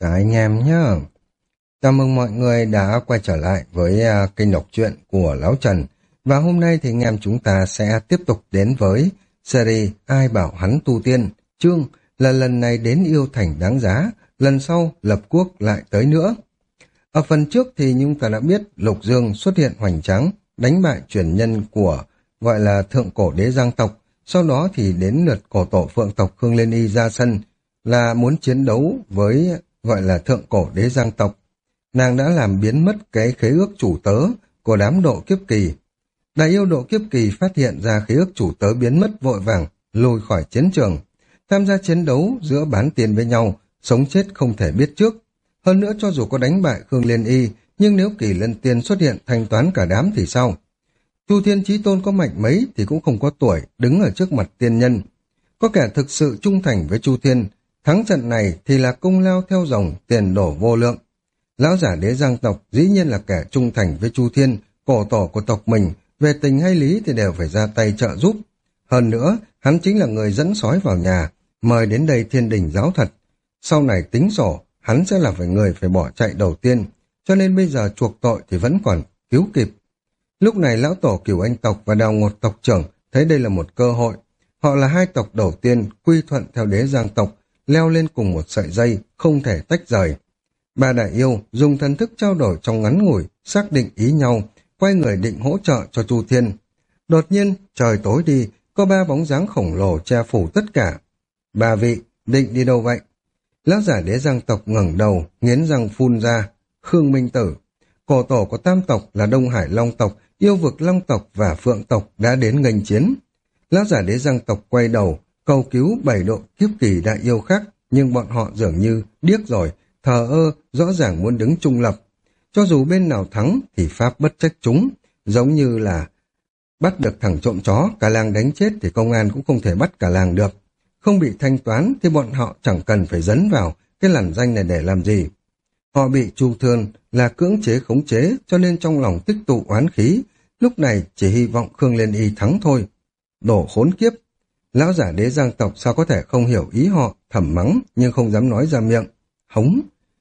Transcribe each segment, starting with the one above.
cả anh em nhé. Chào mừng mọi người đã quay trở lại với kênh đọc truyện của Lão Trần. Và hôm nay thì anh em chúng ta sẽ tiếp tục đến với series Ai bảo hắn tu tiên, chương là lần này đến yêu thành đáng giá, lần sau lập quốc lại tới nữa. Ở phần trước thì chúng ta đã biết Lục Dương xuất hiện hoành tráng, đánh bại truyền nhân của gọi là thượng cổ đế Giang tộc. Sau đó thì đến lượt cổ tổ phượng tộc Khương Liên Y ra sân là muốn chiến đấu với gọi là thượng cổ đế Giang tộc. Nàng đã làm biến mất cái khế ước chủ tớ của đám độ kiếp kỳ. Đại yêu độ kiếp kỳ phát hiện ra khế ước chủ tớ biến mất vội vàng, lùi khỏi chiến trường. Tham gia chiến đấu giữa bán tiền với nhau, sống chết không thể biết trước. Hơn nữa cho dù có đánh bại Khương Liên Y, nhưng nếu Kỳ Lân Tiên xuất hiện thanh toán cả đám thì sao? Chu Thiên Chí Tôn có mạnh mấy thì cũng không có tuổi đứng ở trước mặt tiên nhân. Có kẻ thực sự trung thành với Chu Thiên, thắng trận này thì là công lao theo dòng, tiền đổ vô lượng. Lão giả đế Giang tộc dĩ nhiên là kẻ trung thành với Chu Thiên, cổ tổ của tộc mình, về tình hay lý thì đều phải ra tay trợ giúp. Hơn nữa, hắn chính là người dẫn sói vào nhà, mời đến đây Thiên Đình giáo thật. Sau này tính sổ, hắn sẽ là người phải bỏ chạy đầu tiên, cho nên bây giờ chuộc tội thì vẫn còn cứu kịp. Lúc này lão tổ Cửu Anh tộc và Đào Ngột tộc trưởng thấy đây là một cơ hội. Họ là hai tộc đầu tiên quy thuận theo đế Giang tộc, leo lên cùng một sợi dây, không thể tách rời. Ba đại yêu dùng thần thức trao đổi trong ngắn ngủi, xác định ý nhau, quay người định hỗ trợ cho Chu Thiên. Đột nhiên, trời tối đi, có ba bóng dáng khổng lồ che phủ tất cả. Ba vị, định đi đâu vậy? Lão giả đế Giang tộc ngẩng đầu, nghiến răng phun ra. Khương Minh Tử, cổ tổ của tam tộc là Đông Hải Long tộc, yêu vực Long tộc và Phượng tộc đã đến nghênh chiến. Lão giả đế Giang tộc quay đầu, cầu cứu 7 độ kiếp kỳ đại yêu khác, nhưng bọn họ dường như điếc rồi, thờ ơ, rõ ràng muốn đứng trung lập. Cho dù bên nào thắng thì pháp bất trách chúng, giống như là bắt được thằng trộm chó, cả làng đánh chết thì công an cũng không thể bắt cả làng được. Không bị thanh toán thì bọn họ chẳng cần phải dấn vào cái lằn danh này để làm gì. Họ bị Chu Thiên là cưỡng chế khống chế, cho nên trong lòng tích tụ oán khí, lúc này chỉ hy vọng Khương Liên Y thắng thôi. Đổ khốn kiếp! Lão giả đế Giang tộc sao có thể không hiểu ý họ, thầm mắng nhưng không dám nói ra miệng. Hống!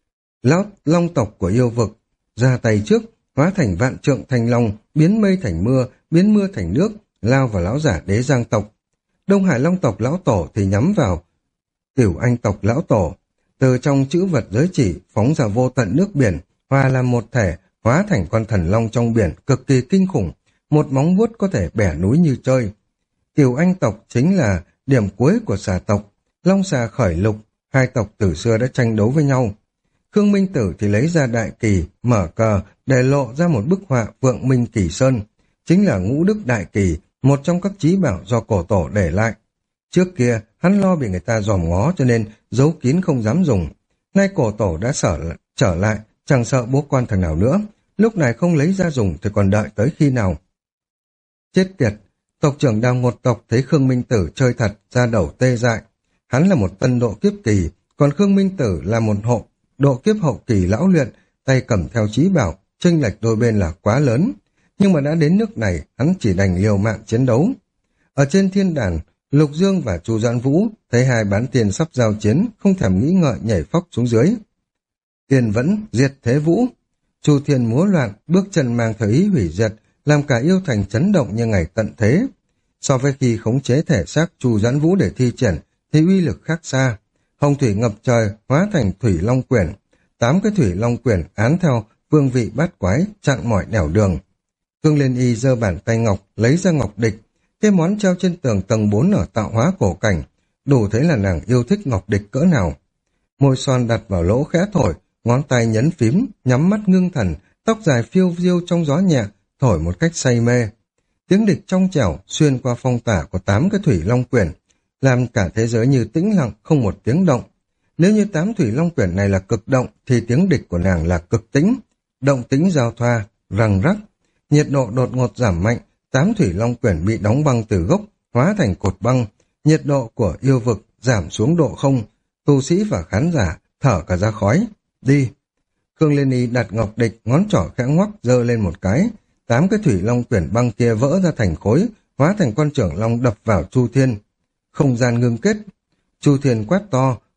Lão Long tộc của yêu vực ra tay trước, hóa thành vạn trượng thành long, biến mây thành mưa, biến mưa thành nước, lao vào lão giả đế Giang tộc. Đông Hải Long tộc lão tổ thì nhắm vào Cửu Anh tộc lão tổ. Từ trong chữ vật giới chỉ phóng ra vô tận nước biển, hòa làm một thể, hóa thành con thần long trong biển cực kỳ kinh khủng, một móng vuốt có thể bẻ núi như chơi. Cửu Anh tộc chính là điểm cuối của xà tộc, long xà khởi lục, hai tộc từ xưa đã tranh đấu với nhau. Khương Minh Tử thì lấy ra đại kỳ, mở cờ để lộ ra một bức họa Vượng Minh Kỳ Sơn, chính là ngũ đức đại kỳ, một trong các chí bảo do cổ tổ để lại. Trước kia, hắn lo bị người ta dòm ngó cho nên giấu kín không dám dùng. Nay cổ tổ đã trở lại, chẳng sợ bố quan thằng nào nữa. Lúc này không lấy ra dùng thì còn đợi tới khi nào? Chết tiệt! Tộc trưởng Đào Ngột tộc thấy Khương Minh Tử chơi thật, ra đầu tê dại. Hắn là một tân độ kiếp kỳ, còn Khương Minh Tử là một độ kiếp hậu kỳ lão luyện, tay cầm theo chí bảo, chênh lệch đôi bên là quá lớn. Nhưng mà đã đến nước này, hắn chỉ đành liều mạng chiến đấu. Ở trên thiên đàn, Lục Dương và Chu Doãn Vũ thấy hai bán tiền sắp giao chiến, không thèm nghĩ ngợi nhảy phóc xuống dưới. Tiền vẫn diệt thế vũ. Chu Thiên múa loạn, bước chân mang theo ý hủy diệt, làm cả yêu thành chấn động như ngày tận thế. So với khi khống chế thể xác Chu Doãn Vũ để thi triển, thì uy lực khác xa. Hồng thủy ngập trời, hóa thành thủy long quyển. 8 cái thủy long quyển án theo vương vị bát quái, chặn mọi nẻo đường. Khương Liên Y giơ bàn tay ngọc, lấy ra ngọc địch. Cái món treo trên tường tầng 4 ở tạo hóa cổ cảnh, đủ thấy là nàng yêu thích ngọc địch cỡ nào. Môi son đặt vào lỗ khẽ thổi, ngón tay nhấn phím, nhắm mắt ngưng thần, tóc dài phiêu diêu trong gió nhẹ, thổi một cách say mê. Tiếng địch trong trẻo xuyên qua phong tả của 8 cái thủy long quyển, làm cả thế giới như tĩnh lặng, không một tiếng động. Nếu như 8 thủy long quyển này là cực động, thì tiếng địch của nàng là cực tĩnh, động tĩnh giao thoa, răng rắc. Nhiệt độ đột ngột giảm mạnh, 8 thủy long quyển bị đóng băng từ gốc, hóa thành cột băng. Nhiệt độ của yêu vực giảm xuống độ 0, tu sĩ và khán giả thở cả ra khói. Đi! Khương Liên Y đặt ngọc địch, ngón trỏ khẽ ngoắc giơ lên một cái. 8 cái thủy long quyển băng kia vỡ ra thành khối, hóa thành con trưởng long đập vào Chu Thiên. Không gian ngưng kết. Chu Thiên quát to,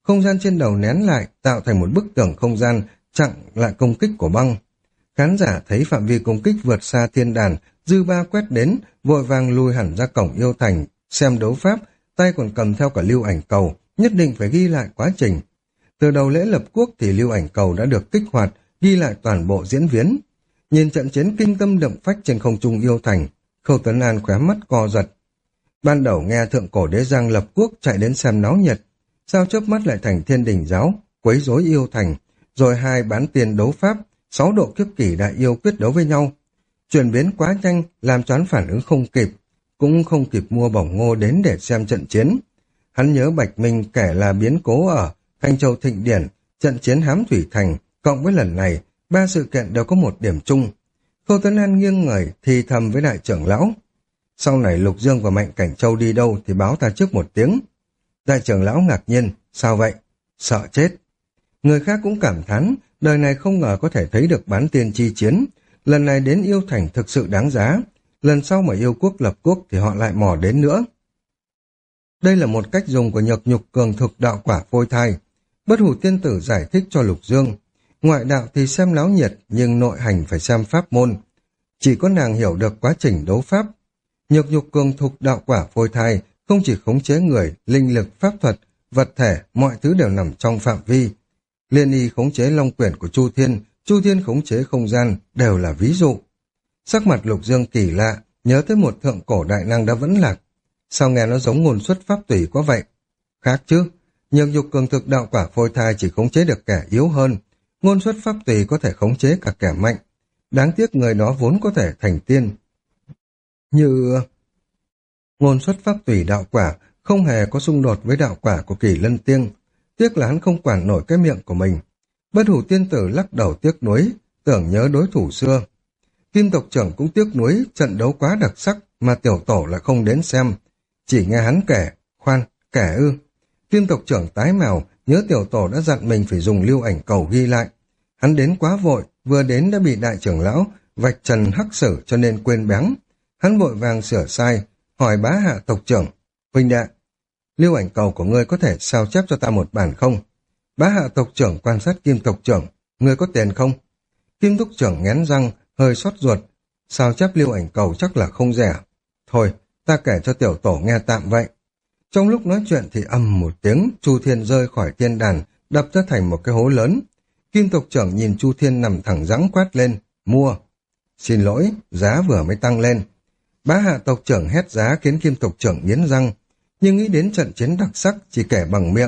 không gian trên đầu nén lại, tạo thành một bức tường không gian chặn lại công kích của băng. Khán giả thấy phạm vi công kích vượt xa thiên đàn, dư ba quét đến, vội vàng lùi hẳn ra cổng yêu thành, xem đấu pháp, tay còn cầm theo cả lưu ảnh cầu, nhất định phải ghi lại quá trình. Từ đầu lễ lập quốc thì lưu ảnh cầu đã được kích hoạt, ghi lại toàn bộ diễn biến. Nhìn trận chiến kinh tâm động phách trên không trung yêu thành, Khâu Tuấn An khóe mắt co giật. Ban đầu nghe thượng cổ đế giang lập quốc chạy đến xem náo nhiệt, sao chớp mắt lại thành thiên đình giáo, quấy rối yêu thành, rồi hai bán tiền đấu pháp, 6 độ kiếp kỷ đại yêu quyết đấu với nhau. Chuyển biến quá nhanh, làm cho hắn phản ứng không kịp, cũng không kịp mua bỏng ngô đến để xem trận chiến. Hắn nhớ Bạch Minh kể là biến cố ở Thanh Châu Thịnh Điển, trận chiến Hám Thủy Thành, cộng với lần này, 3 sự kiện đều có một điểm chung. Khâu Tuấn An nghiêng người thì thầm với đại trưởng lão. Sau này Lục Dương và Mạnh Cảnh Châu đi đâu thì báo ta trước một tiếng. Đại trưởng lão ngạc nhiên, sao vậy? Sợ chết. Người khác cũng cảm thán, đời này không ngờ có thể thấy được bán tiên chi chiến. Lần này đến yêu thành thực sự đáng giá. Lần sau mà yêu quốc lập quốc thì họ lại mò đến nữa. Đây là một cách dùng của nhược nhục cường thực đạo quả phôi thai. Bất Hủ Tiên Tử giải thích cho Lục Dương. Ngoại đạo thì xem náo nhiệt, nhưng nội hành phải xem pháp môn. Chỉ có nàng hiểu được quá trình đấu pháp. Nhược nhục cường thục đạo quả phôi thai không chỉ khống chế người, linh lực, pháp thuật, vật thể, mọi thứ đều nằm trong phạm vi. Liên y khống chế long quyển của Chu Thiên khống chế không gian, đều là ví dụ. Sắc mặt Lục Dương kỳ lạ, nhớ tới một thượng cổ đại năng đã vẫn lạc. Sao nghe nó giống ngôn xuất pháp tùy quá vậy? Khác chứ, nhược nhục cường thực đạo quả phôi thai chỉ khống chế được kẻ yếu hơn. Ngôn xuất pháp tùy có thể khống chế cả kẻ mạnh. Đáng tiếc người đó vốn có thể thành tiên. Như ngôn xuất pháp tùy đạo quả không hề có xung đột với đạo quả của Kỳ Lân Tiên. Tiếc là hắn không quản nổi cái miệng của mình. Bất Hủ Tiên Tử lắc đầu tiếc nuối, tưởng nhớ đối thủ xưa. Kim tộc trưởng cũng tiếc nuối, trận đấu quá đặc sắc mà tiểu tổ lại không đến xem. Chỉ nghe hắn kể, kể ư. Kim tộc trưởng tái mèo, nhớ tiểu tổ đã dặn mình phải dùng lưu ảnh cầu ghi lại. Hắn đến quá vội, vừa đến đã bị đại trưởng lão vạch trần hắc sử cho nên quên bén. Hắn vội vàng sửa sai, hỏi Bá Hạ tộc trưởng, huynh đệ, lưu ảnh cầu của ngươi có thể sao chép cho ta một bản không? Bá Hạ tộc trưởng quan sát Kim tộc trưởng, ngươi có tiền không? Kim tộc trưởng nghén răng, hơi xót ruột, sao chép lưu ảnh cầu chắc là không rẻ. Thôi, ta kể cho tiểu tổ nghe tạm vậy. Trong lúc nói chuyện thì ầm một tiếng, Chu Thiên rơi khỏi thiên đàn, đập ra thành một cái hố lớn. Kim tộc trưởng nhìn Chu Thiên nằm thẳng dẫng quát lên, mua. Xin lỗi, giá vừa mới tăng lên. Bá Hạ tộc trưởng hét giá khiến Kim tộc trưởng nghiến răng, nhưng nghĩ đến trận chiến đặc sắc chỉ kể bằng miệng.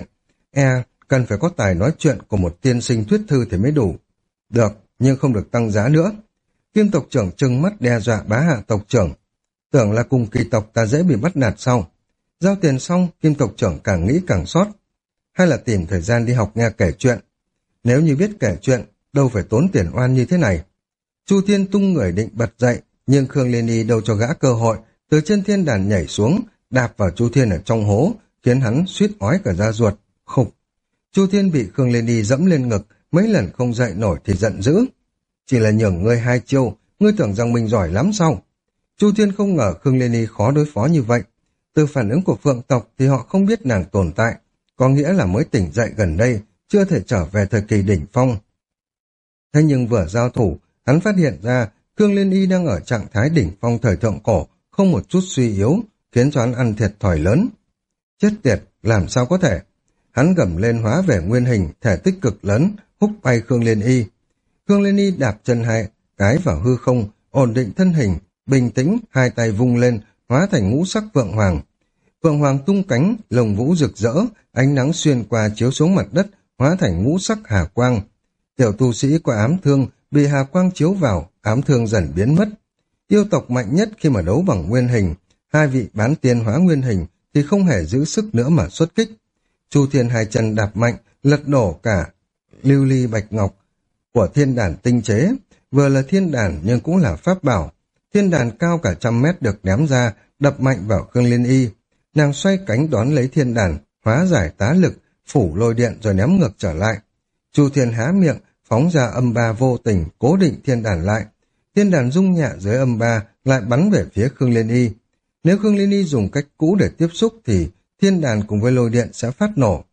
Cần phải có tài nói chuyện của một tiên sinh thuyết thư thì mới đủ. Được, nhưng không được tăng giá nữa. Kim tộc trưởng trừng mắt đe dọa Bá Hạ tộc trưởng. Tưởng là cùng kỳ tộc ta dễ bị bắt nạt sau. Giao tiền xong, Kim tộc trưởng càng nghĩ càng xót. Hay là tìm thời gian đi học nghe kể chuyện. Nếu như biết kể chuyện, đâu phải tốn tiền oan như thế này. Chu Thiên tung người định bật dậy, nhưng Khương Liên Y đâu cho gã cơ hội, từ trên thiên đàn nhảy xuống, đạp vào Chu Thiên ở trong hố, khiến hắn suýt ói cả da ruột, khục. Chu Thiên bị Khương Liên Y dẫm lên ngực, mấy lần không dậy nổi thì giận dữ. Chỉ là nhường ngươi 2 chiêu, ngươi tưởng rằng mình giỏi lắm sao? Chu Thiên không ngờ Khương Liên Y khó đối phó như vậy. Từ phản ứng của Phượng tộc thì họ không biết nàng tồn tại, có nghĩa là mới tỉnh dậy gần đây, chưa thể trở về thời kỳ đỉnh phong. Thế nhưng vừa giao thủ, hắn phát hiện ra Khương Liên Y đang ở trạng thái đỉnh phong thời thượng cổ, không một chút suy yếu, khiến cho hắn ăn thiệt thòi lớn. Chết tiệt, làm sao có thể? Hắn gầm lên hóa về nguyên hình, thể tích cực lớn, húc bay Khương Liên Y. Khương Liên Y đạp chân hai cái vào hư không, ổn định thân hình, bình tĩnh, hai tay vung lên, hóa thành ngũ sắc Phượng Hoàng. Phượng Hoàng tung cánh, lồng vũ rực rỡ, ánh nắng xuyên qua chiếu xuống mặt đất, hóa thành ngũ sắc hà quang. Tiểu tu sĩ có ám thương, bị hà quang chiếu vào, ám thương dần biến mất. Yêu tộc mạnh nhất khi mà đấu bằng nguyên hình, hai vị bán tiên hóa nguyên hình thì không hề giữ sức nữa mà xuất kích. Chu Thiên hai chân đạp mạnh, lật đổ cả lưu ly bạch ngọc của thiên đàn tinh chế, vừa là thiên đàn nhưng cũng là pháp bảo. Thiên đàn cao cả 100 mét được ném ra, đập mạnh vào Khương Liên Y. Nàng xoay cánh đón lấy thiên đàn, hóa giải tá lực, phủ lôi điện rồi ném ngược trở lại. Chu Thiên há miệng, phóng ra âm ba vô tình, cố định thiên đàn lại. Thiên đàn rung nhẹ dưới âm ba, lại bắn về phía Khương Liên Y. Nếu Khương Liên Y dùng cách cũ để tiếp xúc thì thiên đàn cùng với lôi điện sẽ phát nổ.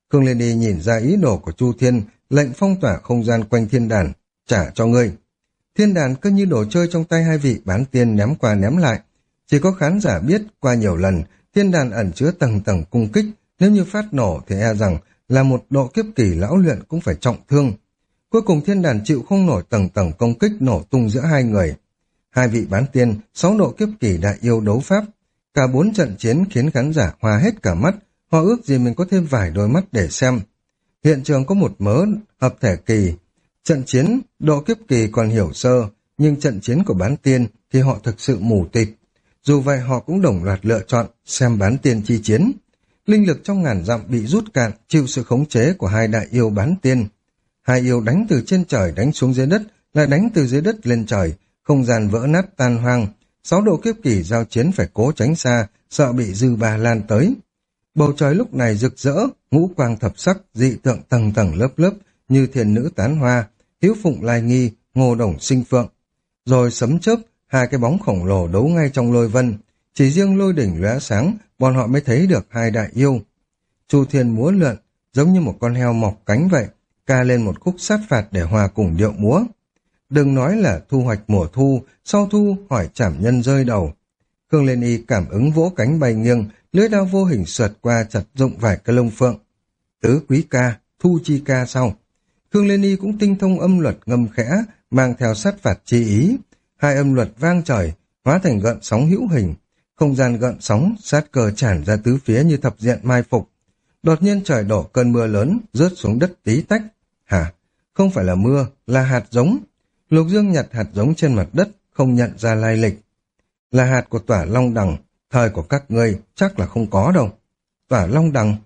Khương Liên Y nhìn ra ý đồ của Chu Thiên, lệnh phong tỏa không gian quanh thiên đàn, trả cho ngươi. Thiên đàn cứ như đồ chơi trong tay hai vị bán tiên ném qua ném lại. Chỉ có khán giả biết qua nhiều lần, thiên đàn ẩn chứa tầng tầng cung kích, nếu như phát nổ thì e rằng là một độ kiếp kỳ lão luyện cũng phải trọng thương. Cuối cùng thiên đàn chịu không nổi tầng tầng công kích nổ tung giữa hai người. Hai vị bán tiên, 6 độ kiếp kỳ đại yêu đấu pháp. Cả 4 trận chiến khiến khán giả hoa hết cả mắt, họ ước gì mình có thêm vài đôi mắt để xem. Hiện trường có một mớ hợp thể kỳ. Trận chiến độ kiếp kỳ còn hiểu sơ, nhưng trận chiến của bán tiên thì họ thực sự mù tịt. Dù vậy họ cũng đồng loạt lựa chọn xem bán tiên chi chiến. Linh lực trong ngàn dặm bị rút cạn, chịu sự khống chế của hai đại yêu bán tiên. Hai yêu đánh từ trên trời đánh xuống dưới đất, lại đánh từ dưới đất lên trời, không gian vỡ nát tan hoang. 6 độ kiếp kỳ giao chiến phải cố tránh xa, sợ bị dư ba lan tới. Bầu trời lúc này rực rỡ, ngũ quang thập sắc, dị tượng tầng tầng lớp lớp, như thiên nữ tán hoa, hiếu phụng lai nghi, ngô đồng sinh phượng. Rồi sấm chớp, hai cái bóng khổng lồ đấu ngay trong lôi vân. Chỉ riêng lôi đỉnh lóe sáng, bọn họ mới thấy được hai đại yêu. Chu Thiên múa lượn, giống như một con heo mọc cánh vậy, ca lên một khúc sát phạt để hòa cùng điệu múa. Đừng nói là thu hoạch mùa thu, sau thu hỏi trảm nhân rơi đầu. Khương Liên Y cảm ứng vỗ cánh bay nghiêng, lưỡi đao vô hình sượt qua chặt rụng vài cái lông phượng. Tứ quý ca, thu chi ca sau. Khương Liên Y cũng tinh thông âm luật ngâm khẽ, mang theo sát phạt chi ý. Hai âm luật vang trời, hóa thành gợn sóng hữu hình. Không gian gợn sóng, sát cơ tràn ra tứ phía như thập diện mai phục. Đột nhiên trời đổ cơn mưa lớn, rớt xuống đất tí tách. Hả? Không phải là mưa, là hạt giống. Lục Dương nhặt hạt giống trên mặt đất, không nhận ra lai lịch. Là hạt của Tỏa Long Đằng, thời của các ngươi chắc là không có đâu. Tỏa Long Đằng.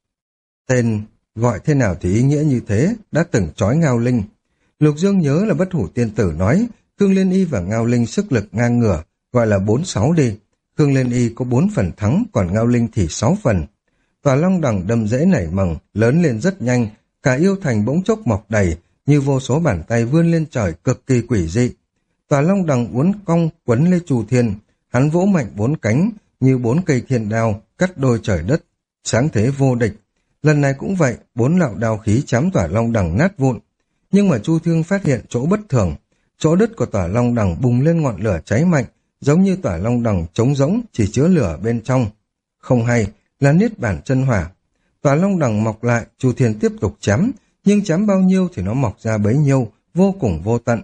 Tên gọi thế nào thì ý nghĩa như thế, đã từng trói Ngao Linh. Lục Dương nhớ là Bất Hủ Tiên Tử nói, Khương Liên Y và Ngao Linh sức lực ngang ngửa, gọi là 4-6 đi. Khương Liên Y có 4 phần thắng, còn Ngao Linh thì 6 phần. Tỏa Long Đằng đâm rễ nảy mầm, lớn lên rất nhanh, cả yêu thành bỗng chốc mọc đầy, như vô số bàn tay vươn lên trời cực kỳ quỷ dị. Tỏa Long Đằng uốn cong quấn lấy Chu Thiên, hắn vỗ mạnh 4 cánh như 4 cây thiên đao cắt đôi trời đất, sáng thế vô địch. Lần này cũng vậy, 4 lạo đao khí chém Tỏa Long Đằng nát vụn. Nhưng mà Chu Thiên phát hiện chỗ bất thường, chỗ đất của Tỏa Long Đằng bùng lên ngọn lửa cháy mạnh, giống như Tỏa Long Đằng trống rỗng chỉ chứa lửa bên trong. Không hay, là niết bản chân hỏa. Tỏa Long Đằng mọc lại, Chu Thiên tiếp tục chém, nhưng chém bao nhiêu thì nó mọc ra bấy nhiêu, vô cùng vô tận.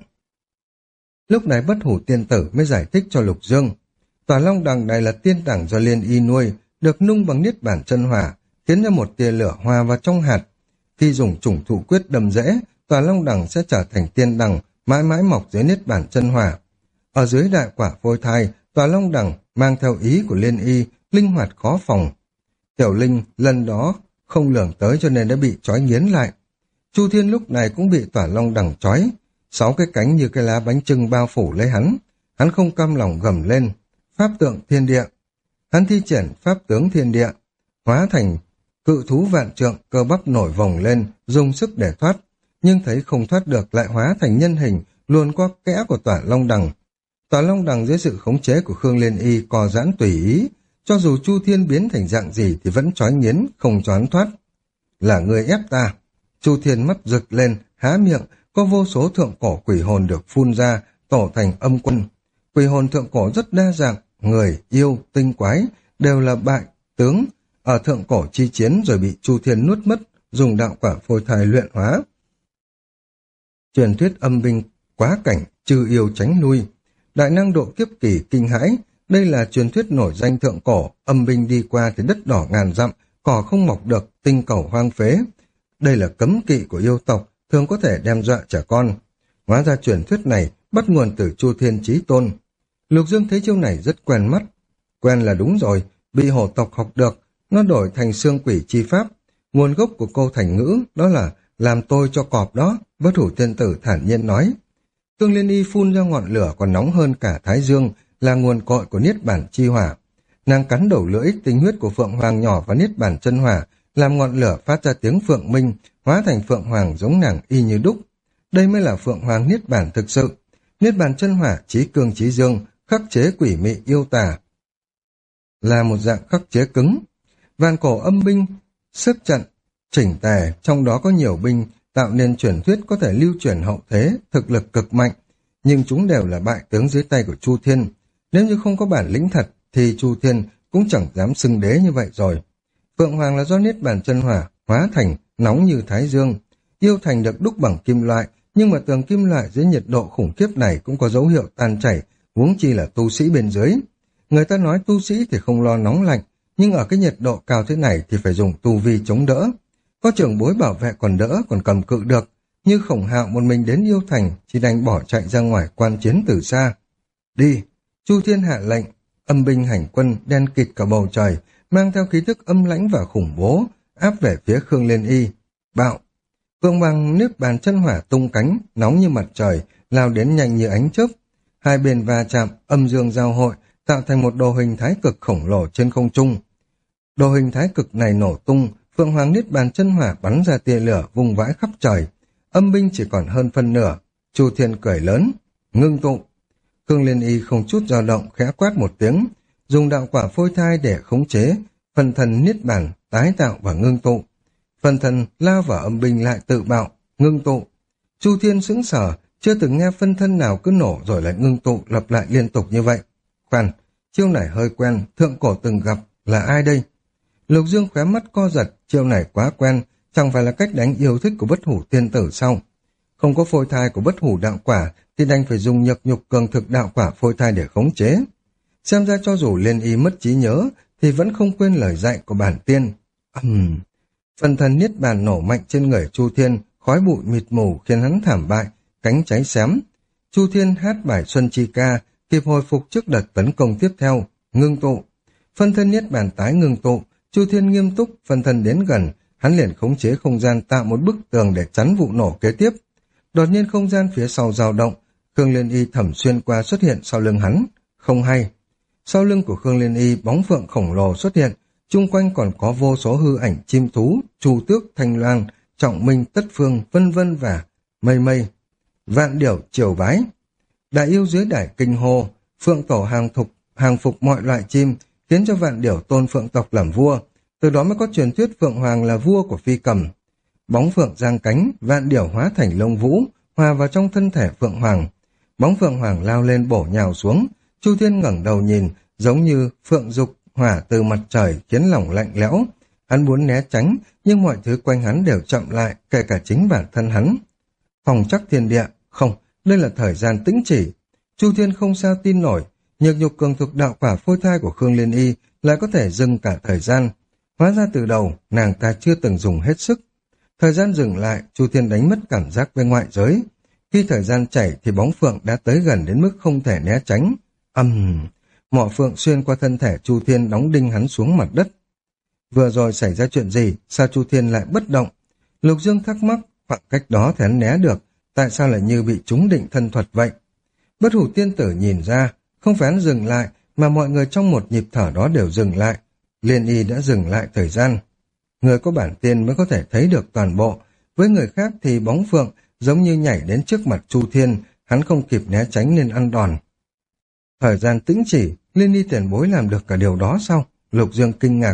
Lúc này Bất Hủ Tiên Tử mới giải thích cho Lục Dương. Tỏa Long Đằng này là tiên đẳng do Liên Y nuôi, được nung bằng niết bản chân hỏa, khiến cho một tia lửa hòa vào trong hạt. Khi dùng chủng thụ quyết đâm rễ, Tỏa Long Đằng sẽ trở thành tiên đẳng, mãi mãi mọc dưới niết bản chân hỏa. Ở dưới đại quả phôi thai, Tỏa Long Đằng mang theo ý của Liên Y, linh hoạt khó phòng. Tiểu Linh lần đó không lường tới cho nên đã bị trói nghiến lại. Chu Thiên lúc này cũng bị Tỏa Long Đằng trói, 6 cái cánh như cái lá bánh chưng bao phủ lấy hắn. Hắn không cam lòng gầm lên, pháp tượng thiên địa. Hắn thi triển pháp tướng thiên địa, hóa thành cự thú vạn trượng, cơ bắp nổi vòng lên, dùng sức để thoát, nhưng thấy không thoát được lại hóa thành nhân hình, luồn qua kẽ của Tỏa Long Đằng. Tỏa Long Đằng dưới sự khống chế của Khương Liên Y co giãn tùy ý, cho dù Chu Thiên biến thành dạng gì thì vẫn trói nghiến, không choán thoát. Là người ép ta. Chu Thiên mắt rực lên, há miệng, có vô số thượng cổ quỷ hồn được phun ra, tổ thành âm quân. Quỷ hồn thượng cổ rất đa dạng, người, yêu, tinh quái, đều là bại, tướng, ở thượng cổ chi chiến rồi bị Chu Thiên nuốt mất, dùng đạo quả phôi thai luyện hóa. Truyền thuyết âm binh, quá cảnh, trừ yêu tránh nuôi. Đại năng độ kiếp kỳ kinh hãi, đây là truyền thuyết nổi danh thượng cổ, âm binh đi qua thì đất đỏ ngàn dặm, cỏ không mọc được, tinh cầu hoang phế. Đây là cấm kỵ của yêu tộc, thường có thể đem dọa trẻ con. Hóa ra truyền thuyết này bắt nguồn từ Chu Thiên Chí Tôn. Lục Dương thấy chiêu này rất quen mắt. Quen là đúng rồi, bị hổ tộc học được, nó đổi thành xương quỷ chi pháp. Nguồn gốc của câu thành ngữ đó là làm tôi cho cọp đó, Bất Hủ Tiên Tử thản nhiên nói. Khương Liên Y phun ra ngọn lửa còn nóng hơn cả Thái Dương, là nguồn cội của niết bản chi hỏa. Nàng cắn đầu lưỡi, tinh huyết của Phượng Hoàng nhỏ và niết bản chân hỏa, làm ngọn lửa phát ra tiếng Phượng Minh, hóa thành Phượng Hoàng giống nàng y như đúc. Đây mới là Phượng Hoàng niết bản thực sự. Niết bản chân hỏa chí cương chí dương, khắc chế quỷ mị yêu tà. Là một dạng khắc chế cứng. Vạn cổ âm binh, sức trận, chỉnh tề, trong đó có nhiều binh, tạo nên truyền thuyết có thể lưu truyền hậu thế, thực lực cực mạnh, nhưng chúng đều là bại tướng dưới tay của Chu Thiên. Nếu như không có bản lĩnh thật, thì Chu Thiên cũng chẳng dám xưng đế như vậy rồi. Phượng Hoàng là do niết bàn chân hỏa hóa thành, nóng như thái dương. Yêu thành được đúc bằng kim loại, nhưng mà tường kim loại dưới nhiệt độ khủng khiếp này cũng có dấu hiệu tan chảy, huống chi là tu sĩ bên dưới. Người ta nói tu sĩ thì không lo nóng lạnh, nhưng ở cái nhiệt độ cao thế này thì phải dùng tu vi chống đỡ. Có trưởng bối bảo vệ còn đỡ, còn cầm cự được, như Khổng Hạo một mình đến yêu thành chỉ đành bỏ chạy ra ngoài quan chiến từ xa. Đi! Chu Thiên hạ lệnh, âm binh hành quân đen kịt cả bầu trời, mang theo khí thức âm lãnh và khủng bố, áp về phía Khương Liên Y. Bạo! Phượng Hoàng niết bàn chân hỏa tung cánh, nóng như mặt trời, lao đến nhanh như ánh chớp. Hai bên va chạm, âm dương giao hội, tạo thành một đồ hình thái cực khổng lồ trên không trung. Đồ hình thái cực này nổ tung, Phượng Hoàng niết bàn chân hỏa bắn ra tia lửa vung vãi khắp trời. Âm binh chỉ còn hơn phân nửa. Chu Thiên cười lớn, ngưng tụ. Khương Liên Y không chút dao động, khẽ quát một tiếng, dùng đạo quả phôi thai để khống chế, phân thân niết bàn, tái tạo và ngưng tụ. Phân thân lao vào âm binh lại tự bạo, ngưng tụ. Chu Thiên sững sờ, chưa từng nghe phân thân nào cứ nổ rồi lại ngưng tụ, lặp lại liên tục như vậy. Khoan, chiêu này hơi quen, thượng cổ từng gặp, là ai đây? Lục Dương khóe mắt co giật, chiêu này quá quen, chẳng phải là cách đánh yêu thích của Bất Hủ tiên tử sao? Không có phôi thai của Bất Hủ đạo quả thì đành phải dùng nhược nhục cường thực đạo quả phôi thai để khống chế. Xem ra cho dù Liên Y mất trí nhớ thì vẫn không quên lời dạy của bản tiên. Phân thân niết bàn nổ mạnh trên người Chu Thiên, khói bụi mịt mù khiến hắn thảm bại, cánh cháy xém. Chu Thiên hát bài Xuân Chi Ca, kịp hồi phục trước đợt tấn công tiếp theo, ngưng tụ. Phân thân niết bàn tái ngưng tụ, Chu Thiên nghiêm túc, phân thân đến gần, hắn liền khống chế không gian tạo một bức tường để chắn vụ nổ kế tiếp. Đột nhiên không gian phía sau dao động, Khương Liên Y thẩm xuyên qua xuất hiện sau lưng hắn, không hay. Sau lưng của Khương Liên Y bóng phượng khổng lồ xuất hiện, chung quanh còn có vô số hư ảnh chim thú, Chu Tước, Thanh Loan, Trọng Minh, Tất Phương, vân vân và mây mây. Vạn điểu triều bái. Đại yêu dưới đài kinh hô, phượng tổ hàng phục mọi loại chim, khiến cho vạn điểu tôn phượng tộc làm vua. Từ đó mới có truyền thuyết Phượng Hoàng là vua của phi cầm. Bóng phượng giang cánh, vạn điểu hóa thành lông vũ, hòa vào trong thân thể Phượng Hoàng. Bóng Phượng Hoàng lao lên bổ nhào xuống. Chu Thiên ngẩng đầu nhìn, giống như phượng dục hỏa từ mặt trời khiến lòng lạnh lẽo. Hắn muốn né tránh, nhưng mọi thứ quanh hắn đều chậm lại, kể cả chính bản thân hắn. Phòng chắc thiên địa, không, đây là thời gian tĩnh chỉ. Chu Thiên không sao tin nổi, nhược nhục cường thực đạo quả phôi thai của Khương Liên Y lại có thể dừng cả thời gian. Hóa ra từ đầu, nàng ta chưa từng dùng hết sức. Thời gian dừng lại, Chu Thiên đánh mất cảm giác với ngoại giới. Khi thời gian chảy thì bóng phượng đã tới gần đến mức không thể né tránh. Mỏ phượng xuyên qua thân thể Chu Thiên đóng đinh hắn xuống mặt đất. Vừa rồi xảy ra chuyện gì, sao Chu Thiên lại bất động? Lục Dương thắc mắc, khoảng cách đó thì hắn né được, tại sao lại như bị trúng định thân thuật vậy? Bất Hủ tiên tử nhìn ra, không phải hắn dừng lại, mà mọi người trong một nhịp thở đó đều dừng lại. Liên Y đã dừng lại thời gian. Người có bản tiên mới có thể thấy được toàn bộ. Với người khác thì bóng phượng giống như nhảy đến trước mặt Chu Thiên, hắn không kịp né tránh nên ăn đòn. Thời gian tĩnh chỉ, Liên Y tiền bối làm được cả điều đó sao? Lục Dương kinh ngạc.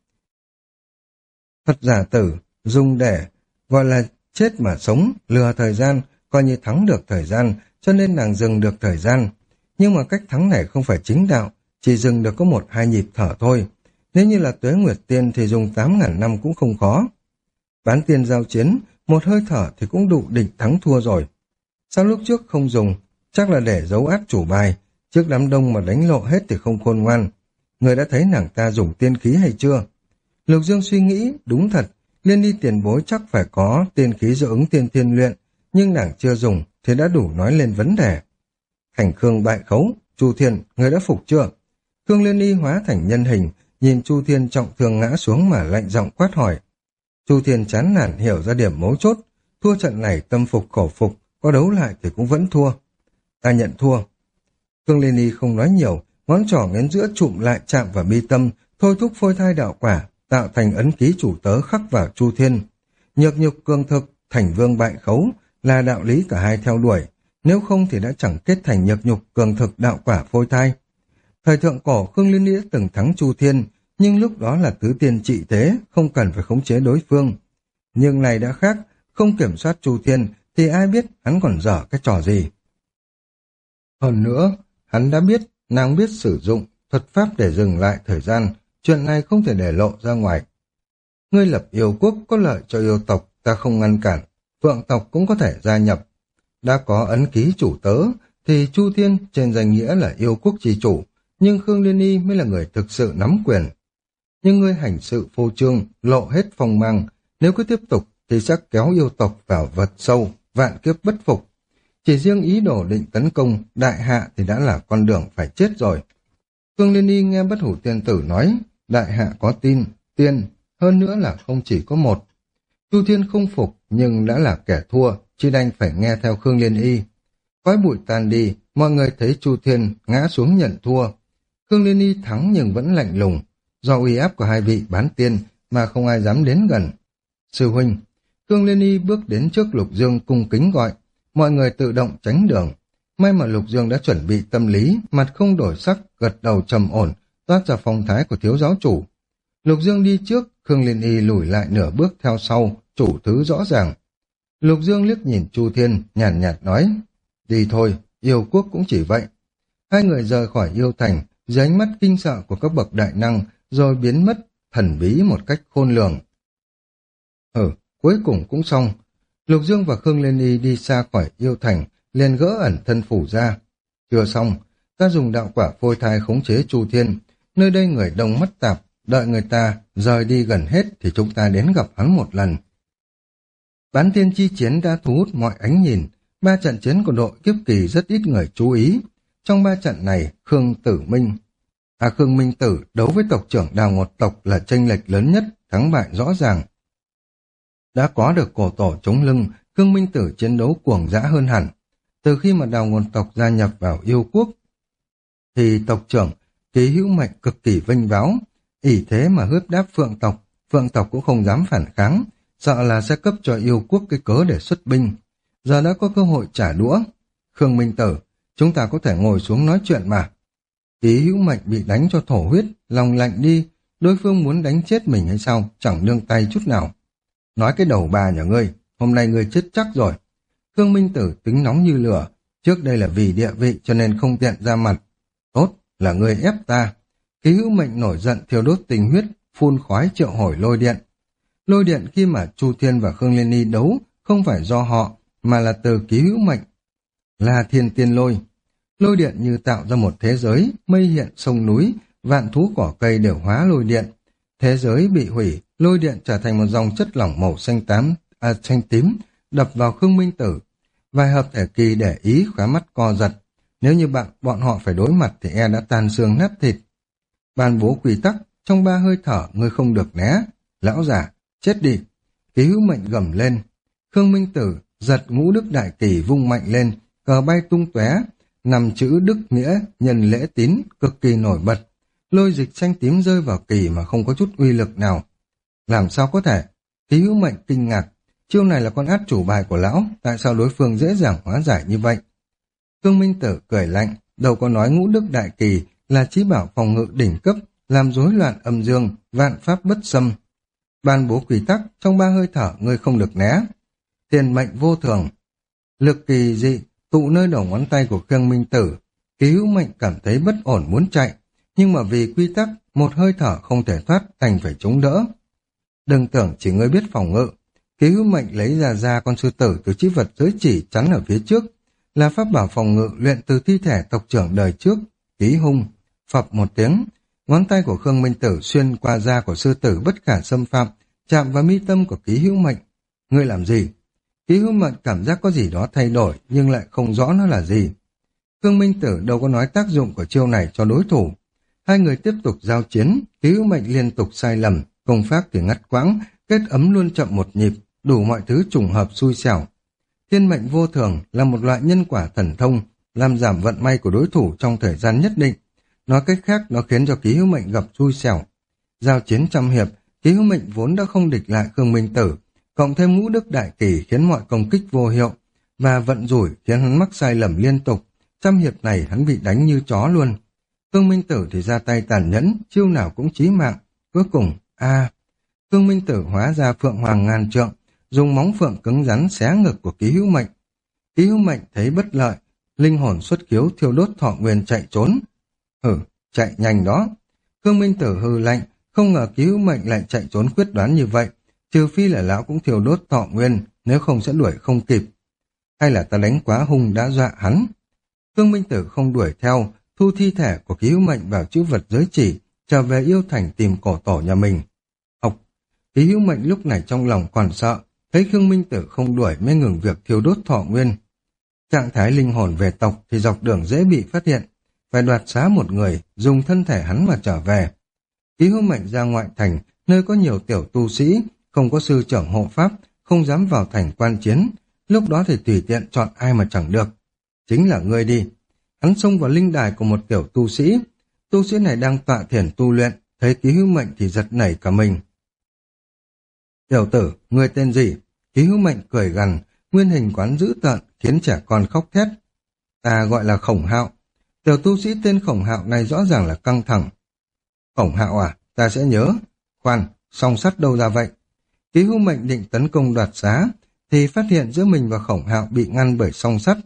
Phật giả tử, dùng để, gọi là chết mà sống, lừa thời gian, coi như thắng được thời gian, cho nên nàng dừng được thời gian. Nhưng mà cách thắng này không phải chính đạo, chỉ dừng được có 1-2 nhịp thở thôi. Nếu như là Tuế Nguyệt Tiên thì dùng 8.000 năm cũng không khó. Bán tiên giao chiến, một hơi thở thì cũng đủ định thắng thua rồi. Sao lúc trước không dùng? Chắc là để giấu át chủ bài, trước đám đông mà đánh lộ hết thì không khôn ngoan. Người đã thấy nàng ta dùng tiên khí hay chưa? Lục Dương suy nghĩ, đúng thật, Liên Y tiền bối chắc phải có tiên khí do ứng tiên thiên luyện, nhưng nàng chưa dùng thì đã đủ nói lên vấn đề. Thành Khương bại khấu, Chu Thiên, người đã phục chưa? Khương Liên Y hóa thành nhân hình, nhìn Chu Thiên trọng thương ngã xuống mà lạnh giọng quát hỏi. Chu Thiên chán nản hiểu ra điểm mấu chốt, thua trận này tâm phục khẩu phục, có đấu lại thì cũng vẫn thua. Ta nhận thua. Khương Liên Y không nói nhiều, ngón trỏ ngón giữa chụm lại chạm vào mi tâm, thôi thúc phôi thai đạo quả, tạo thành ấn ký chủ tớ khắc vào Chu Thiên. Nhược nhục cương thực, thành vương bại khấu là đạo lý cả hai theo đuổi, nếu không thì đã chẳng kết thành nhược nhục cường thực đạo quả phôi thai. Thời thượng cổ Khương Liên Y từng thắng Chu Thiên, nhưng lúc đó là tứ tiên trị thế, không cần phải khống chế đối phương. Nhưng này đã khác, không kiểm soát Chu Thiên thì ai biết hắn còn dở cái trò gì. Hơn nữa, hắn đã biết nàng biết sử dụng thuật pháp để dừng lại thời gian, chuyện này không thể để lộ ra ngoài. Ngươi lập yêu quốc có lợi cho yêu tộc, ta không ngăn cản, phượng tộc cũng có thể gia nhập. Đã có ấn ký chủ tớ, thì Chu Thiên trên danh nghĩa là yêu quốc chi chủ, nhưng Khương Liên Y mới là người thực sự nắm quyền. Nhưng ngươi hành sự phô trương, lộ hết phong mang, nếu cứ tiếp tục thì sẽ kéo yêu tộc vào vật sâu, vạn kiếp bất phục. Chỉ riêng ý đồ định tấn công đại hạ thì đã là con đường phải chết rồi. Khương Liên Y nghe Bất Hủ Tiên Tử nói, đại hạ có tin, tiên, hơn nữa là không chỉ có một. Chu Thiên không phục nhưng đã là kẻ thua, chỉ đành phải nghe theo Khương Liên Y. Khói bụi tan đi, mọi người thấy Chu Thiên ngã xuống nhận thua. Khương Liên Y thắng nhưng vẫn lạnh lùng, do uy áp của hai vị bán tiên mà không ai dám đến gần. Sư huynh, Khương Liên Y bước đến trước Lục Dương cung kính gọi, mọi người tự động tránh đường. May mà Lục Dương đã chuẩn bị tâm lý, mặt không đổi sắc, gật đầu trầm ổn, toát ra phong thái của thiếu giáo chủ. Lục Dương đi trước, Khương Liên Y lùi lại nửa bước theo sau, chủ thứ rõ ràng. Lục Dương liếc nhìn Chu Thiên, nhàn nhạt nói, đi thôi, yêu quốc cũng chỉ vậy. Hai người rời khỏi yêu thành, dưới ánh mắt kinh sợ của các bậc đại năng, rồi biến mất, thần bí một cách khôn lường. Cuối cùng cũng xong. Lục Dương và Khương Liên Y đi xa khỏi yêu thành, liền gỡ ẩn thân phủ ra. Chưa xong, ta dùng đạo quả phôi thai khống chế Chu Thiên. Nơi đây người đông mất tạp, đợi người ta rời đi gần hết thì chúng ta đến gặp hắn một lần. Bán tiên chi chiến đã thu hút mọi ánh nhìn. 3 trận chiến của đội kiếp kỳ rất ít người chú ý. Trong 3 trận này, Khương Minh Tử đấu với tộc trưởng Đào Ngột tộc là chênh lệch lớn nhất, thắng bại rõ ràng. Đã có được cổ tổ chống lưng, Khương Minh Tử chiến đấu cuồng dã hơn hẳn. Từ khi mà Đào Ngột tộc gia nhập vào yêu quốc, thì tộc trưởng Ký Hữu Mệnh cực kỳ vinh váo, ỷ thế mà hướp đáp Phượng tộc cũng không dám phản kháng, sợ là sẽ cấp cho yêu quốc cái cớ để xuất binh. Giờ đã có cơ hội trả đũa. Khương Minh Tử, chúng ta có thể ngồi xuống nói chuyện mà. Ký Hữu Mệnh bị đánh cho thổ huyết, lòng lạnh đi, đối phương muốn đánh chết mình hay sao, chẳng nương tay chút nào. Nói cái đầu bà nhà ngươi, hôm nay ngươi chết chắc rồi. Khương Minh Tử tính nóng như lửa, trước đây là vì địa vị cho nên không tiện ra mặt. Tốt, là ngươi ép ta. Ký Hữu Mệnh nổi giận thiêu đốt tình huyết, phun khói triệu hồi lôi điện. Lôi điện khi mà Chu Thiên và Khương Liên Y đấu không phải do họ, mà là từ Ký Hữu Mệnh. Là thiên tiên lôi. Lôi điện như tạo ra một thế giới, mây hiện sông núi, vạn thú cỏ cây đều hóa lôi điện. Thế giới bị hủy, lôi điện trở thành một dòng chất lỏng màu xanh tím, đập vào Khương Minh Tử. Vài hợp thể kỳ để ý khóa mắt co giật. Nếu như bọn họ phải đối mặt thì đã tan xương nát thịt. Ban bố quy tắc, trong 3 hơi thở ngươi không được né. Lão giả, chết đi. Ký Hữu Mệnh gầm lên. Khương Minh Tử giật ngũ đức đại kỳ vung mạnh lên, cờ bay tung tóe, 5 chữ đức nghĩa nhân lễ tín cực kỳ nổi bật. Lôi dịch xanh tím rơi vào kỳ mà không có chút uy lực nào. Làm sao có thể? Ký Hữu Mệnh kinh ngạc. Chiêu này là con át chủ bài của lão, tại sao đối phương dễ dàng hóa giải như vậy? Khương Minh Tử cười lạnh, đâu có nói ngũ đức đại kỳ là chí bảo phòng ngự đỉnh cấp, làm rối loạn âm dương, vạn pháp bất xâm. Ban bố quy tắc, trong 3 hơi thở ngươi không được né. Tiền mệnh vô thường. Lực kỳ dị tụ nơi đầu ngón tay của Khương Minh Tử. Ký Hữu Mệnh cảm thấy bất ổn muốn chạy, nhưng mà vì quy tắc, một hơi thở không thể thoát, đành phải chống đỡ. Đừng tưởng chỉ ngươi biết phòng ngự. Ký Hữu Mệnh lấy ra con sư tử từ chiếc vật giới chỉ chắn ở phía trước, là pháp bảo phòng ngự luyện từ thi thể tộc trưởng đời trước, Ký Hung. Phập một tiếng, ngón tay của Khương Minh Tử xuyên qua da của sư tử bất khả xâm phạm, chạm vào mi tâm của Ký Hữu Mệnh. Ngươi làm gì? Ký Hữu Mệnh cảm giác có gì đó thay đổi, nhưng lại không rõ nó là gì. Khương Minh Tử đâu có nói tác dụng của chiêu này cho đối thủ. Hai người tiếp tục giao chiến, Ký Hữu Mệnh liên tục sai lầm, công pháp thì ngắt quãng, kết ấm luôn chậm một nhịp, đủ mọi thứ trùng hợp xui xẻo. Thiên mệnh vô thường là một loại nhân quả thần thông, làm giảm vận may của đối thủ trong thời gian nhất định. Nói cách khác, nó khiến cho Ký Hữu Mệnh gặp xui xẻo. Giao chiến trăm hiệp, Ký Hữu Mệnh vốn đã không địch lại Khương Minh Tử, cộng thêm ngũ đức đại kỳ khiến mọi công kích vô hiệu, và vận rủi khiến hắn mắc sai lầm liên tục. Trăm hiệp này hắn bị đánh như chó luôn. Khương Minh Tử thì ra tay tàn nhẫn, chiêu nào cũng chí mạng. Cuối cùng, Khương Minh Tử hóa ra Phượng Hoàng ngàn trượng, dùng móng phượng cứng rắn xé ngực của Ký Hữu Mệnh. Ký Hữu Mệnh thấy bất lợi, linh hồn xuất khiếu thiêu đốt thọ nguyên chạy trốn. Chạy nhanh đó. Khương Minh Tử hừ lạnh, không ngờ Ký Hữu Mệnh lại chạy trốn quyết đoán như vậy, trừ phi là lão cũng thiêu đốt thọ nguyên, nếu không sẽ đuổi không kịp. Hay là ta đánh quá hung đã dọa hắn? Khương Minh Tử không đuổi theo, thu thi thể của Ký Hữu Mệnh vào chữ vật giới chỉ, trở về Yêu Thành tìm cổ tổ nhà mình. Ký Hữu Mệnh lúc này trong lòng còn sợ, thấy Khương Minh Tử không đuổi mới ngừng việc thiêu đốt thọ nguyên. Trạng thái linh hồn về tộc thì dọc đường dễ bị phát hiện, phải đoạt xá một người, dùng thân thể hắn mà trở về. Ký Hữu Mệnh ra ngoại thành, nơi có nhiều tiểu tu sĩ, không có sư trưởng hộ pháp, không dám vào thành quan chiến, lúc đó thì tùy tiện chọn ai mà chẳng được. Chính là ngươi đi. Hắn xông vào linh đài của một tiểu tu sĩ này đang tọa thiền tu luyện, thấy Ký Hữu Mệnh thì giật nảy cả mình. Tiểu tử, ngươi tên gì? Ký Hữu Mệnh cười gằn, nguyên hình quán dữ tợn, khiến trẻ con khóc thét. Ta gọi là Khổng Hạo. Tiểu tu sĩ tên Khổng Hạo này rõ ràng là căng thẳng. Khổng Hạo à, ta sẽ nhớ. Khoan, song sắt đâu ra vậy? Ký Hữu Mệnh định tấn công đoạt xá, thì phát hiện giữa mình và Khổng Hạo bị ngăn bởi song sắt.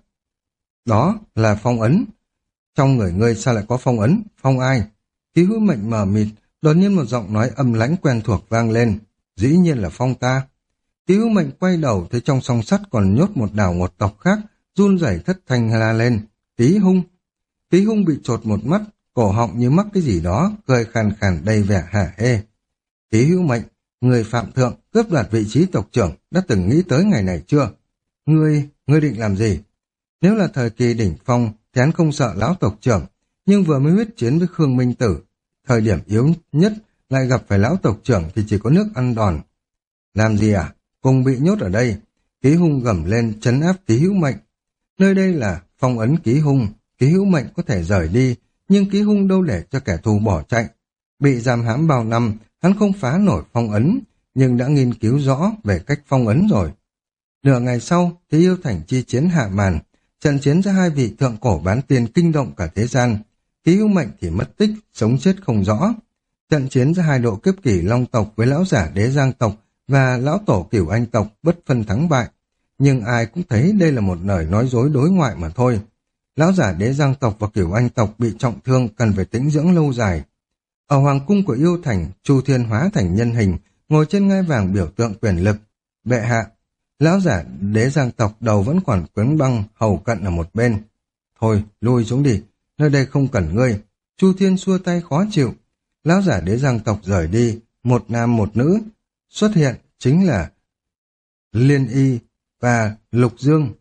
Đó là phong ấn. Trong người ngươi sao lại có phong ấn? Phong ai? Ký Hữu Mệnh mờ mịt, đột nhiên một giọng nói âm lãnh quen thuộc vang lên. Dĩ nhiên là phong ta. Ký Hữu Mệnh quay đầu thấy trong song sắt còn nhốt một đảo ngột tộc khác, run rẩy thất thanh la lên. Ký Hung. Ký Hung bị chột một mắt, cổ họng như mắc cái gì đó, cười khàn khàn đầy vẻ hả hê. Ký Hữu Mệnh, người phạm thượng, cướp đoạt vị trí tộc trưởng, đã từng nghĩ tới ngày này chưa? Ngươi định làm gì? Nếu là thời kỳ đỉnh phong, thì hắn không sợ lão tộc trưởng, nhưng vừa mới huyết chiến với Khương Minh Tử, thời điểm yếu nhất lại gặp phải lão tộc trưởng thì chỉ có nước ăn đòn. Làm gì à? Cùng bị nhốt ở đây. Ký Hung gầm lên trấn áp Ký Hữu Mệnh. Nơi đây là phong ấn Ký Hung, Ký Hữu Mệnh có thể rời đi, nhưng Ký Hung đâu để cho kẻ thù bỏ chạy. Bị giam hãm bao năm, hắn không phá nổi phong ấn, nhưng đã nghiên cứu rõ về cách phong ấn rồi. Nửa ngày sau, thì Yêu Thành chi chiến hạ màn, trận chiến giữa hai vị thượng cổ bán tiên kinh động cả thế gian. Ký Hữu Mệnh thì mất tích, sống chết không rõ. Trận chiến giữa hai độ kiếp kỷ Long tộc với lão giả Đế Giang tộc và lão tổ Cửu Anh tộc bất phân thắng bại, nhưng ai cũng thấy đây là một lời nói dối đối ngoại mà thôi. Lão giả Đế Giang tộc và Cửu Anh tộc bị trọng thương, cần phải tĩnh dưỡng lâu dài. Ở hoàng cung của Yêu Thành, Chu Thiên hóa thành nhân hình, ngồi trên ngai vàng biểu tượng quyền lực. Bệ hạ, lão giả Đế Giang tộc đầu vẫn còn quấn băng hầu cận ở một bên. Thôi, lui xuống đi, nơi đây không cần ngươi. Chu Thiên xua tay khó chịu. Lão giả Đế Giang tộc rời đi, một nam một nữ, xuất hiện chính là Liên Y và Lục Dương.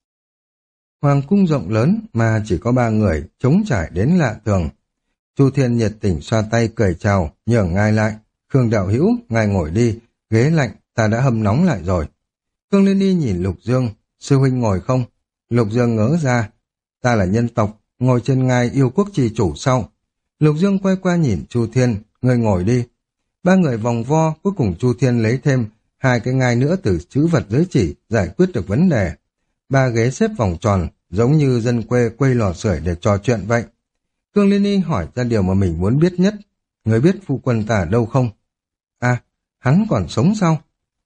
Hoàng cung rộng lớn mà chỉ có 3 người, trống trải đến lạ thường. Chu Thiên nhiệt tình xoa tay cười chào, nhường ngài lại. Khương đạo hữu, ngài ngồi đi, ghế lạnh, ta đã hâm nóng lại rồi. Khương Liên Y nhìn Lục Dương, sư huynh ngồi không? Lục Dương ngớ ra, ta là nhân tộc, ngồi trên ngai yêu quốc trì chủ sau. Lục Dương quay qua nhìn Chu Thiên, ngươi ngồi đi. 3 người vòng vo, cuối cùng Chu Thiên lấy thêm 2 cái ngai nữa từ trữ vật giới chỉ, giải quyết được vấn đề. 3 ghế xếp vòng tròn, giống như dân quê quây lò sưởi để trò chuyện vậy. Khương Liên Y hỏi ra điều mà mình muốn biết nhất. Người biết phu quân ta ở đâu không? À, hắn còn sống sao?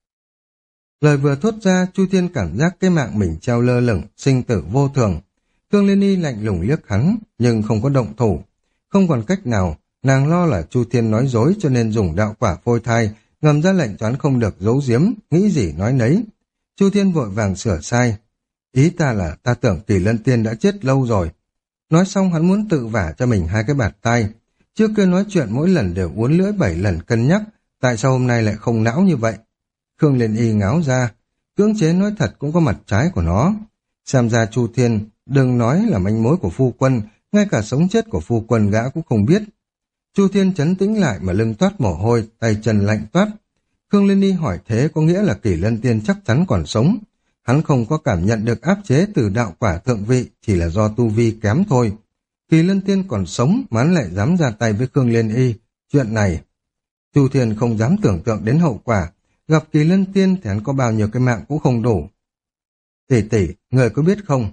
Lời vừa thốt ra, Chu Thiên cảm giác cái mạng mình treo lơ lửng, sinh tử vô thường. Khương Liên Y lạnh lùng liếc hắn, nhưng không có động thủ. Không còn cách nào, nàng lo là Chu Thiên nói dối cho nên dùng đạo quả phôi thai, ngầm ra lệnh choán không được giấu giếm, nghĩ gì nói nấy. Chu Thiên vội vàng sửa sai. Ý ta là ta tưởng Kỳ Lân Tiên đã chết lâu rồi. Nói xong hắn muốn tự vả cho mình 2 cái bạt tai. Trước kia nói chuyện mỗi lần đều uốn lưỡi 7 lần cân nhắc, tại sao hôm nay lại không não như vậy? Khương Liên Y ngáo ra, cưỡng chế nói thật cũng có mặt trái của nó. Xem ra Chu Thiên, đừng nói là manh mối của phu quân, ngay cả sống chết của phu quân gã cũng không biết. Chu Thiên trấn tĩnh lại mà lưng toát mồ hôi, tay chân lạnh toát. Khương Liên Y hỏi thế có nghĩa là Kỳ Lân Tiên chắc chắn còn sống. Hắn không có cảm nhận được áp chế từ đạo quả thượng vị, chỉ là do tu vi kém thôi. Kỳ Lân Tiên còn sống mà hắn lại dám ra tay với Khương Liên Y. Chuyện này, Chu Thiên không dám tưởng tượng đến hậu quả. Gặp Kỳ Lân Tiên thì hắn có bao nhiêu cái mạng cũng không đủ. Tỷ tỷ, người có biết không?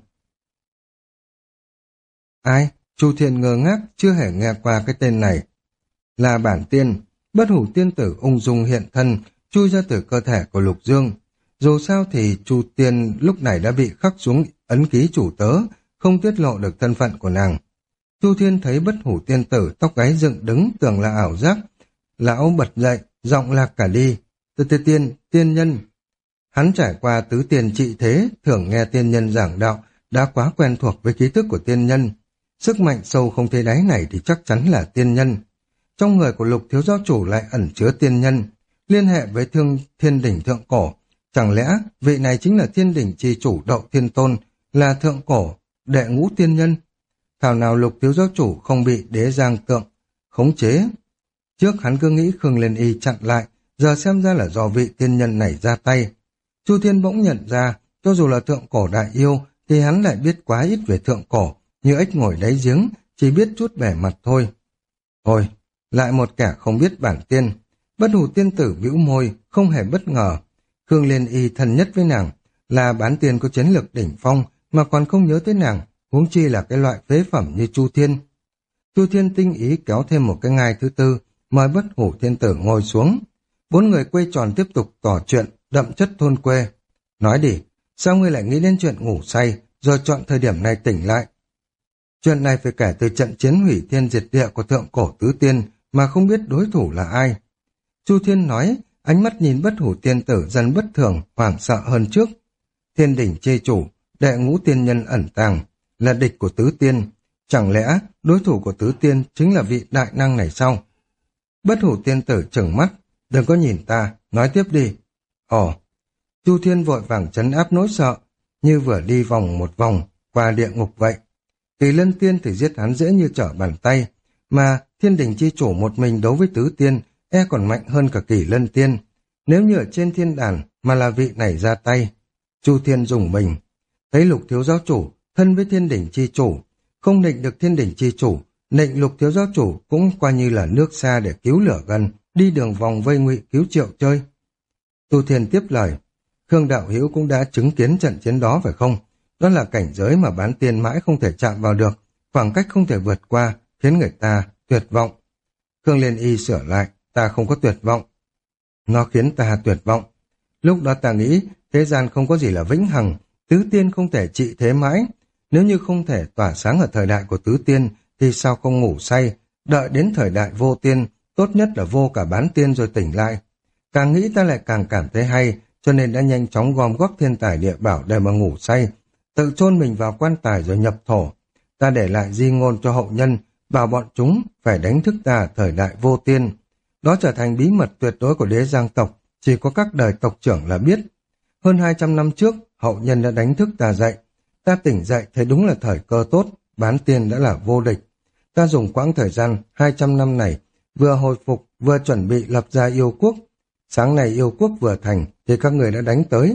Ai? Chu Thiên ngơ ngác, chưa hề nghe qua cái tên này. Là bản tiên, bất hủ tiên tử ung dung hiện thân, chui ra từ cơ thể của Lục Dương. Dù sao thì Chu Tiên lúc này đã bị khắc xuống ấn ký chủ tớ, không tiết lộ được thân phận của nàng. Chu Thiên thấy Bất Hủ tiên tử tóc gáy dựng đứng tưởng là ảo giác. Lão bật dậy, giọng lạc cả đi. Tiên nhân. Hắn trải qua tứ tiền trị thế, thường nghe tiên nhân giảng đạo, đã quá quen thuộc với ký thức của tiên nhân. Sức mạnh sâu không thấy đáy này thì chắc chắn là tiên nhân. Trong người của Lục thiếu giáo chủ lại ẩn chứa tiên nhân, liên hệ với thiên đỉnh thượng cổ. Chẳng lẽ vị này chính là thiên đỉnh chi chủ Đậu Thiên Tôn, là thượng cổ, đệ ngũ tiên nhân? Thảo nào Lục thiếu giáo chủ không bị Đế Giang Tượng khống chế. Trước hắn cứ nghĩ Khương Liên Y chặn lại, giờ xem ra là do vị tiên nhân này ra tay. Chu Thiên bỗng nhận ra, cho dù là thượng cổ đại yêu, thì hắn lại biết quá ít về thượng cổ, như ếch ngồi đáy giếng, chỉ biết chút bề mặt thôi. Thôi, lại một kẻ không biết bản tiên. Bất Hủ tiên tử bĩu môi, không hề bất ngờ. Khương Liên Y thân nhất với nàng, là bán tiên có chiến lược đỉnh phong, mà còn không nhớ tới nàng, huống chi là cái loại phế phẩm như Chu Thiên. Chu Thiên tinh ý kéo thêm một cái ngai thứ tư, mời Bất Hủ tiên tử ngồi xuống. Bốn người quay tròn tiếp tục tỏ chuyện, đậm chất thôn quê. Nói đi, sao ngươi lại nghĩ đến chuyện ngủ say, rồi chọn thời điểm này tỉnh lại? Chuyện này phải kể từ trận chiến hủy thiên diệt địa của thượng cổ tứ tiên, mà không biết đối thủ là ai. Chu Thiên nói, ánh mắt nhìn Bất Hủ tiên tử dần bất thường, hoảng sợ hơn trước. Thiên đỉnh chê chủ, đệ ngũ tiên nhân ẩn tàng, là địch của tứ tiên. Chẳng lẽ đối thủ của tứ tiên chính là vị đại năng này sao? Bất Hủ tiên tử trừng mắt, đừng có nhìn ta, nói tiếp đi. Ồ, Chu Thiên vội vàng trấn áp nỗi sợ, như vừa đi vòng một vòng, qua địa ngục vậy. Kỳ Lân tiên thì giết hắn dễ như trở bàn tay, mà thiên đình chi chủ một mình đấu với tứ tiên, e còn mạnh hơn cả Kỳ Lân tiên. Nếu như ở trên thiên đàn mà là vị này ra tay, Chu Thiên dùng mình. Thấy Lục thiếu giáo chủ thân với thiên đỉnh chi chủ, không định được thiên đỉnh chi chủ, nịnh Lục thiếu giáo chủ cũng coi như là nước xa để cứu lửa gần, đi đường vòng vây ngụy cứu triệu chơi. Tu Thiên tiếp lời, Khương đạo hữu cũng đã chứng kiến trận chiến đó phải không? Đó là cảnh giới mà bán tiên mãi không thể chạm vào được, khoảng cách không thể vượt qua, khiến người ta tuyệt vọng. Khương Liên Y sửa lại, ta không có tuyệt vọng. Nó khiến ta tuyệt vọng. Lúc đó ta nghĩ, thế gian không có gì là vĩnh hằng, tứ tiên không thể trị thế mãi. Nếu như không thể tỏa sáng ở thời đại của tứ tiên, thì sao không ngủ say, đợi đến thời đại vô tiên, tốt nhất là vô cả bán tiên rồi tỉnh lại. Càng nghĩ ta lại càng cảm thấy hay, cho nên đã nhanh chóng gom góp thiên tài địa bảo để mà ngủ say, tự chôn mình vào quan tài rồi nhập thổ. Ta để lại di ngôn cho hậu nhân, bảo bọn chúng phải đánh thức ta thời đại vô tiên. Đó trở thành bí mật tuyệt đối của Đế Giang tộc, chỉ có các đời tộc trưởng là biết. Hơn 200 năm trước, hậu nhân đã đánh thức ta dậy. Ta tỉnh dậy thấy đúng là thời cơ tốt, bán tiên đã là vô địch. Ta dùng quãng thời gian 200 năm này, vừa hồi phục, vừa chuẩn bị lập ra yêu quốc. Sáng nay yêu quốc vừa thành, thì các người đã đánh tới.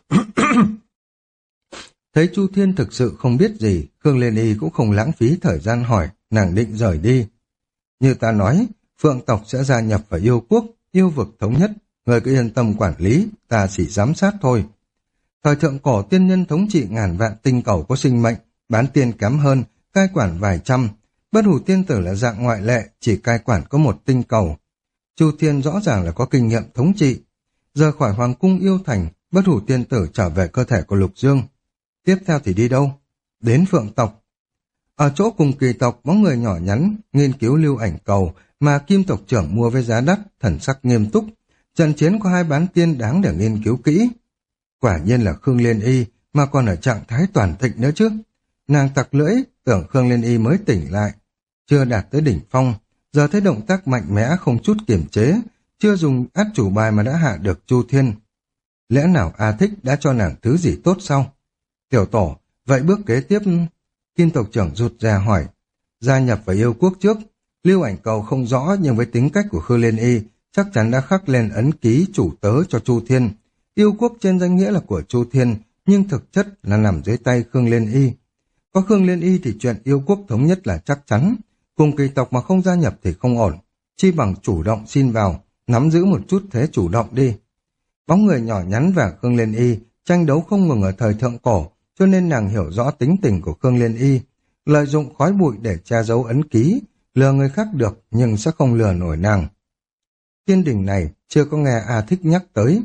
Thấy Chu Thiên thực sự không biết gì, Khương Liên Y cũng không lãng phí thời gian hỏi, nàng định rời đi. Như ta nói, Phượng tộc sẽ gia nhập vào yêu quốc, yêu vực thống nhất, người cứ yên tâm quản lý, ta chỉ giám sát thôi. Thời thượng cổ tiên nhân thống trị ngàn vạn tinh cầu có sinh mệnh, bán tiên kém hơn, cai quản vài trăm. Bất Hủ tiên tử là dạng ngoại lệ, chỉ cai quản có một tinh cầu. Chu Thiên rõ ràng là có kinh nghiệm thống trị. Rời khỏi hoàng cung yêu thành, Bất Hủ tiên tử trở về cơ thể của Lục Dương. Tiếp theo thì đi đâu? Đến Phượng tộc. Ở chỗ cùng Kỳ tộc, bóng người nhỏ nhắn nghiên cứu lưu ảnh cầu mà Kim tộc trưởng mua với giá đắt, thần sắc nghiêm túc. Trận chiến có hai bán tiên đáng để nghiên cứu kỹ. Quả nhiên là Khương Liên Y, mà còn ở trạng thái toàn thịnh nữa chứ. Nàng tặc lưỡi, tưởng Khương Liên Y mới tỉnh lại, chưa đạt tới đỉnh phong, giờ thấy động tác mạnh mẽ không chút kiềm chế, chưa dùng át chủ bài mà đã hạ được Chu Thiên. Lẽ nào A Thích đã cho nàng thứ gì tốt sao? Tiểu tổ, vậy bước kế tiếp? Kim tộc trưởng rụt rè hỏi. Gia nhập vào yêu quốc trước, lưu ảnh cầu không rõ, nhưng với tính cách của Khương Liên Y chắc chắn đã khắc lên ấn ký chủ tớ cho Chu Thiên. Yêu quốc trên danh nghĩa là của Chu Thiên, nhưng thực chất là nằm dưới tay Khương Liên Y. Có Khương Liên Y thì chuyện yêu quốc thống nhất là chắc chắn. Cùng Kỳ tộc mà không gia nhập thì không ổn. Chi bằng chủ động xin vào, nắm giữ một chút thế chủ động đi. Bóng người nhỏ nhắn và Khương Liên Y tranh đấu không ngừng ở thời thượng cổ, cho nên nàng hiểu rõ tính tình của Khương Liên Y. Lợi dụng khói bụi để che giấu ấn ký, lừa người khác được nhưng sẽ không lừa nổi nàng. Thiên đình này chưa có nghe A Thích nhắc tới.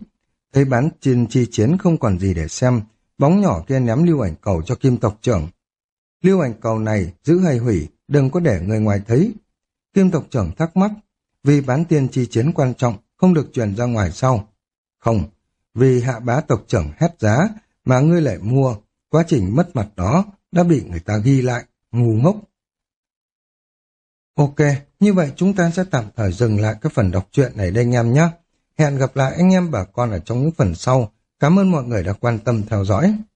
Thấy bán tiên chi chiến không còn gì để xem, bóng nhỏ kia ném lưu ảnh cầu cho Kim tộc trưởng. Lưu ảnh cầu này giữ hay hủy, đừng có để người ngoài thấy. Kim tộc trưởng thắc mắc, vì bán tiên chi chiến quan trọng, không được truyền ra ngoài sau. Không, vì hạ bá tộc trưởng hét giá mà ngươi lại mua, quá trình mất mặt đó đã bị người ta ghi lại, ngu ngốc. Ok, như vậy chúng ta sẽ tạm thời dừng lại cái phần đọc truyện này đây anh em nhé. Hẹn gặp lại anh em bà con ở trong những phần sau. Cảm ơn mọi người đã quan tâm theo dõi.